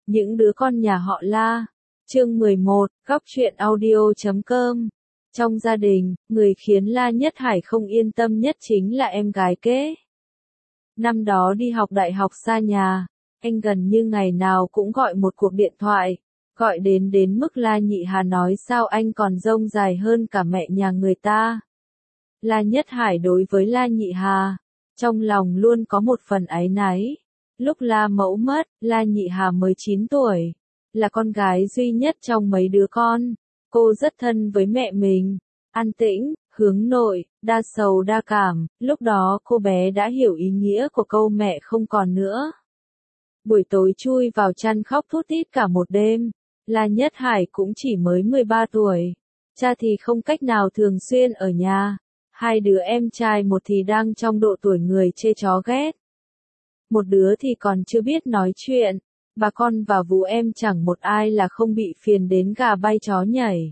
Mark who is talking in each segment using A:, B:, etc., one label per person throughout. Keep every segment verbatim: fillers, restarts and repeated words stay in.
A: Những đứa con nhà họ La. Chương mười một, góc truyện audio chấm com. Trong gia đình, người khiến La Nhất Hải không yên tâm nhất chính là em gái kế. Năm đó đi học đại học xa nhà, anh gần như ngày nào cũng gọi một cuộc điện thoại, gọi đến đến mức La Nhị Hà nói sao anh còn rông dài hơn cả mẹ nhà người ta. La Nhất Hải đối với La Nhị Hà, trong lòng luôn có một phần áy náy. Lúc La Mẫu mất, La Nhị Hà mới chín tuổi, là con gái duy nhất trong mấy đứa con. Cô rất thân với mẹ mình, an tĩnh, hướng nội, đa sầu đa cảm, lúc đó cô bé đã hiểu ý nghĩa của câu mẹ không còn nữa. Buổi tối chui vào chăn khóc thút thít cả một đêm. La Nhất Hải cũng chỉ mới mười ba tuổi, cha thì không cách nào thường xuyên ở nhà, hai đứa em trai một thì đang trong độ tuổi người chê chó ghét. Một đứa thì còn chưa biết nói chuyện, bà con và Vũ em chẳng một ai là không bị phiền đến gà bay chó nhảy.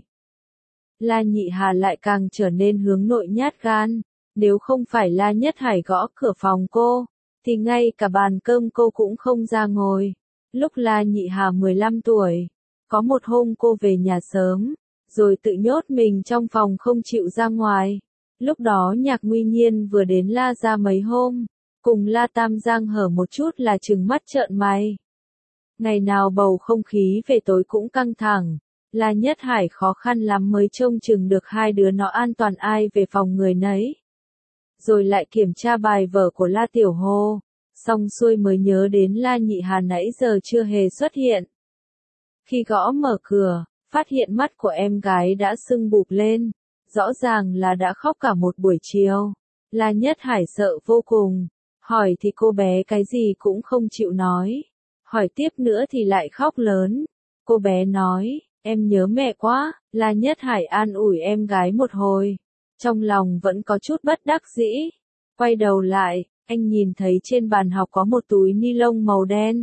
A: La Nhị Hà lại càng trở nên hướng nội nhát gan, nếu không phải La Nhất Hải gõ cửa phòng cô, thì ngay cả bàn cơm cô cũng không ra ngồi. Lúc La Nhị Hà mười lăm tuổi, có một hôm cô về nhà sớm, rồi tự nhốt mình trong phòng không chịu ra ngoài. Lúc đó Nhạc Nguy Nhiên vừa đến La gia mấy hôm, cùng La Tam Giang hở một chút là trừng mắt trợn mày. Ngày nào bầu không khí về tối cũng căng thẳng, La Nhất Hải khó khăn lắm mới trông chừng được hai đứa nó an toàn ai về phòng người nấy. Rồi lại kiểm tra bài vở của La Tiểu Hồ, xong xuôi mới nhớ đến La Nhị Hà nãy giờ chưa hề xuất hiện. Khi gõ mở cửa, phát hiện mắt của em gái đã sưng bụp lên, rõ ràng là đã khóc cả một buổi chiều. La Nhất Hải sợ vô cùng, hỏi thì cô bé cái gì cũng không chịu nói, hỏi tiếp nữa thì lại khóc lớn. Cô bé nói, em nhớ mẹ quá. La Nhất Hải an ủi em gái một hồi, trong lòng vẫn có chút bất đắc dĩ. Quay đầu lại, anh nhìn thấy trên bàn học có một túi ni lông màu đen,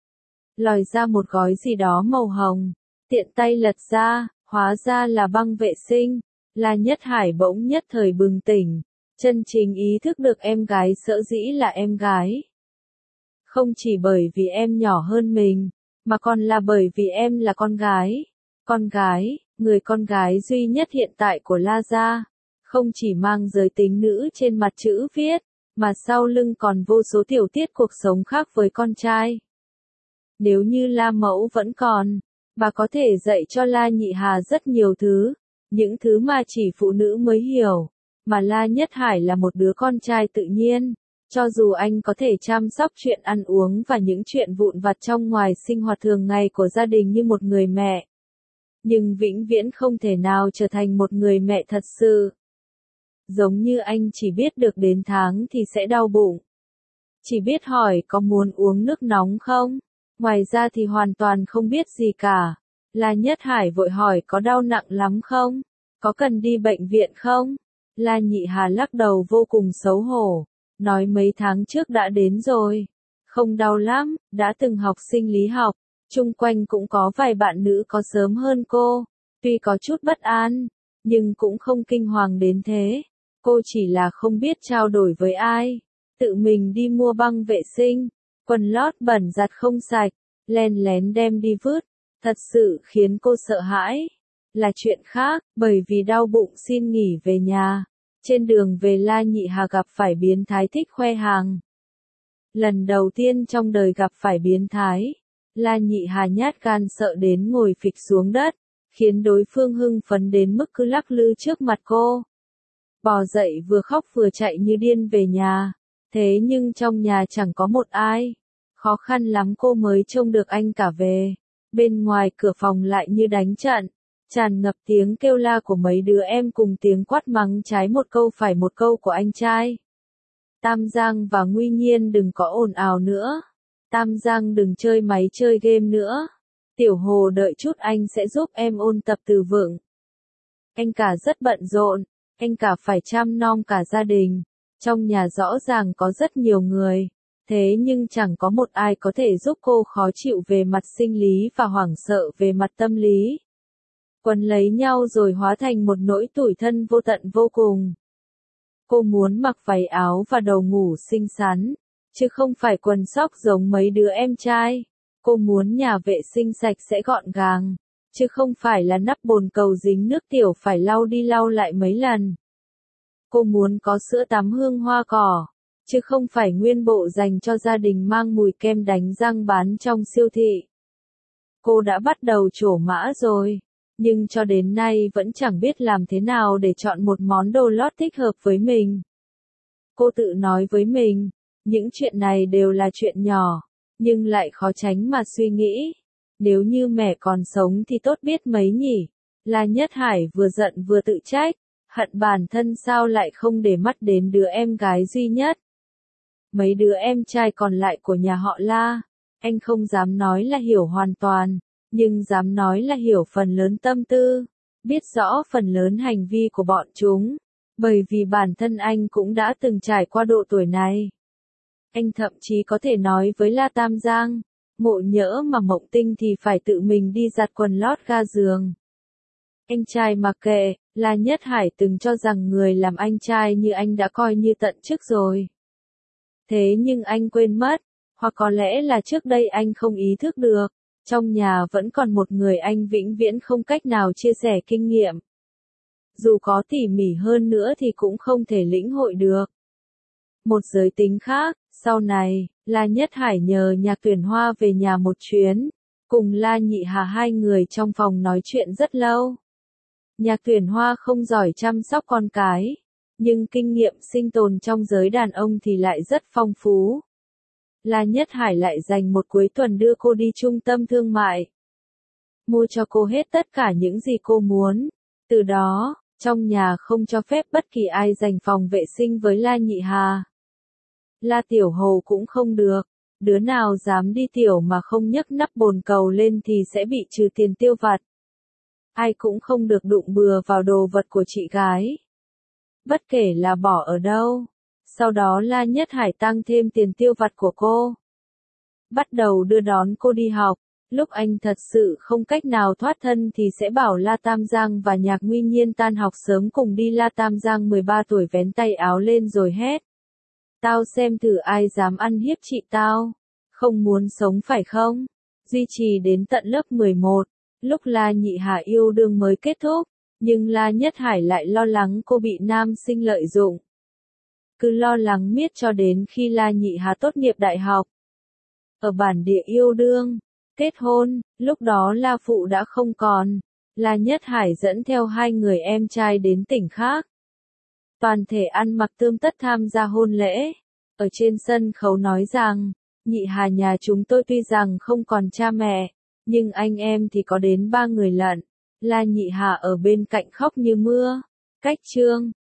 A: lòi ra một gói gì đó màu hồng, tiện tay lật ra, hóa ra là băng vệ sinh. La Nhất Hải bỗng nhất thời bừng tỉnh, chân chính ý thức được em gái sở dĩ là em gái. Không chỉ bởi vì em nhỏ hơn mình, mà còn là bởi vì em là con gái. Con gái, người con gái duy nhất hiện tại của La gia, không chỉ mang giới tính nữ trên mặt chữ viết, mà sau lưng còn vô số tiểu tiết cuộc sống khác với con trai. Nếu như La Mẫu vẫn còn, bà có thể dạy cho La Nhị Hà rất nhiều thứ, những thứ mà chỉ phụ nữ mới hiểu, mà La Nhất Hải là một đứa con trai tự nhiên, cho dù anh có thể chăm sóc chuyện ăn uống và những chuyện vụn vặt trong ngoài sinh hoạt thường ngày của gia đình như một người mẹ, nhưng vĩnh viễn không thể nào trở thành một người mẹ thật sự. Giống như anh chỉ biết được đến tháng thì sẽ đau bụng, chỉ biết hỏi có muốn uống nước nóng không, ngoài ra thì hoàn toàn không biết gì cả. La Nhất Hải vội hỏi có đau nặng lắm không? Có cần đi bệnh viện không? La Nhị Hà lắc đầu vô cùng xấu hổ, nói mấy tháng trước đã đến rồi. Không đau lắm, đã từng học sinh lý học, chung quanh cũng có vài bạn nữ có sớm hơn cô. Tuy có chút bất an, nhưng cũng không kinh hoàng đến thế. Cô chỉ là không biết trao đổi với ai. Tự mình đi mua băng vệ sinh, quần lót bẩn giặt không sạch, len lén đem đi vứt. Thật sự khiến cô sợ hãi là chuyện khác, bởi vì đau bụng xin nghỉ về nhà. Trên đường về La Nhị Hà gặp phải biến thái thích khoe hàng. Lần đầu tiên trong đời gặp phải biến thái, La Nhị Hà nhát gan sợ đến ngồi phịch xuống đất, khiến đối phương hưng phấn đến mức cứ lắc lư trước mặt cô. Bò dậy vừa khóc vừa chạy như điên về nhà, thế nhưng trong nhà chẳng có một ai. Khó khăn lắm cô mới trông được anh cả về. Bên ngoài cửa phòng lại như đánh trận, tràn ngập tiếng kêu la của mấy đứa em cùng tiếng quát mắng trái một câu phải một câu của anh trai. Tam Giang và Nguy Nhiên đừng có ồn ào nữa. Tam Giang đừng chơi máy chơi game nữa. Tiểu Hồ đợi chút anh sẽ giúp em ôn tập từ vựng. Anh cả rất bận rộn, anh cả phải chăm nom cả gia đình. Trong nhà rõ ràng có rất nhiều người. Thế nhưng chẳng có một ai có thể giúp cô khó chịu về mặt sinh lý và hoảng sợ về mặt tâm lý. Quấn lấy nhau rồi hóa thành một nỗi tủi thân vô tận vô cùng. Cô muốn mặc váy áo và đầu ngủ xinh xắn, chứ không phải quần sóc giống mấy đứa em trai. Cô muốn nhà vệ sinh sạch sẽ gọn gàng, chứ không phải là nắp bồn cầu dính nước tiểu phải lau đi lau lại mấy lần. Cô muốn có sữa tắm hương hoa cỏ, chứ không phải nguyên bộ dành cho gia đình mang mùi kem đánh răng bán trong siêu thị. Cô đã bắt đầu trổ mã rồi, nhưng cho đến nay vẫn chẳng biết làm thế nào để chọn một món đồ lót thích hợp với mình. Cô tự nói với mình, những chuyện này đều là chuyện nhỏ, nhưng lại khó tránh mà suy nghĩ. Nếu như mẹ còn sống thì tốt biết mấy nhỉ. La Nhất Hải vừa giận vừa tự trách, hận bản thân sao lại không để mắt đến đứa em gái duy nhất. Mấy đứa em trai còn lại của nhà họ La, anh không dám nói là hiểu hoàn toàn, nhưng dám nói là hiểu phần lớn tâm tư, biết rõ phần lớn hành vi của bọn chúng, bởi vì bản thân anh cũng đã từng trải qua độ tuổi này. Anh thậm chí có thể nói với La Tam Giang, ngộ nhỡ mà mộng tinh thì phải tự mình đi giặt quần lót ga giường. Anh trai mặc kệ, La Nhất Hải từng cho rằng người làm anh trai như anh đã coi như tận chức rồi. Thế nhưng anh quên mất, hoặc có lẽ là trước đây anh không ý thức được, trong nhà vẫn còn một người anh vĩnh viễn không cách nào chia sẻ kinh nghiệm. Dù có tỉ mỉ hơn nữa thì cũng không thể lĩnh hội được. Một giới tính khác, sau này, La Nhất Hải nhờ Nhạc Tuyển Hoa về nhà một chuyến, cùng La Nhị Hà hai người trong phòng nói chuyện rất lâu. Nhạc Tuyển Hoa không giỏi chăm sóc con cái, nhưng kinh nghiệm sinh tồn trong giới đàn ông thì lại rất phong phú. La Nhất Hải lại dành một cuối tuần đưa cô đi trung tâm thương mại, mua cho cô hết tất cả những gì cô muốn. Từ đó, trong nhà không cho phép bất kỳ ai giành phòng vệ sinh với La Nhị Hà. La Tiểu Hồ cũng không được, đứa nào dám đi tiểu mà không nhấc nắp bồn cầu lên thì sẽ bị trừ tiền tiêu vặt. Ai cũng không được đụng bừa vào đồ vật của chị gái, bất kể là bỏ ở đâu. Sau đó La Nhất Hải tăng thêm tiền tiêu vặt của cô, bắt đầu đưa đón cô đi học. Lúc anh thật sự không cách nào thoát thân thì sẽ bảo La Tam Giang và Nhạc Nguy Nhiên tan học sớm cùng đi. La Tam Giang mười ba tuổi vén tay áo lên rồi hét: "Tao xem thử ai dám ăn hiếp chị tao, không muốn sống phải không?" Duy trì đến tận lớp mười một, lúc La Nhị Hà yêu đương mới kết thúc, nhưng La Nhất Hải lại lo lắng cô bị nam sinh lợi dụng. Cứ lo lắng miết cho đến khi La Nhị Hà tốt nghiệp đại học. Ở bản địa yêu đương, kết hôn, lúc đó La Phụ đã không còn. La Nhất Hải dẫn theo hai người em trai đến tỉnh khác. Toàn thể ăn mặc tươm tất tham gia hôn lễ. Ở trên sân khấu nói rằng, Nhị Hà nhà chúng tôi tuy rằng không còn cha mẹ, nhưng anh em thì có đến ba người lận. La Nhị Hà ở bên cạnh khóc như mưa. Cách chương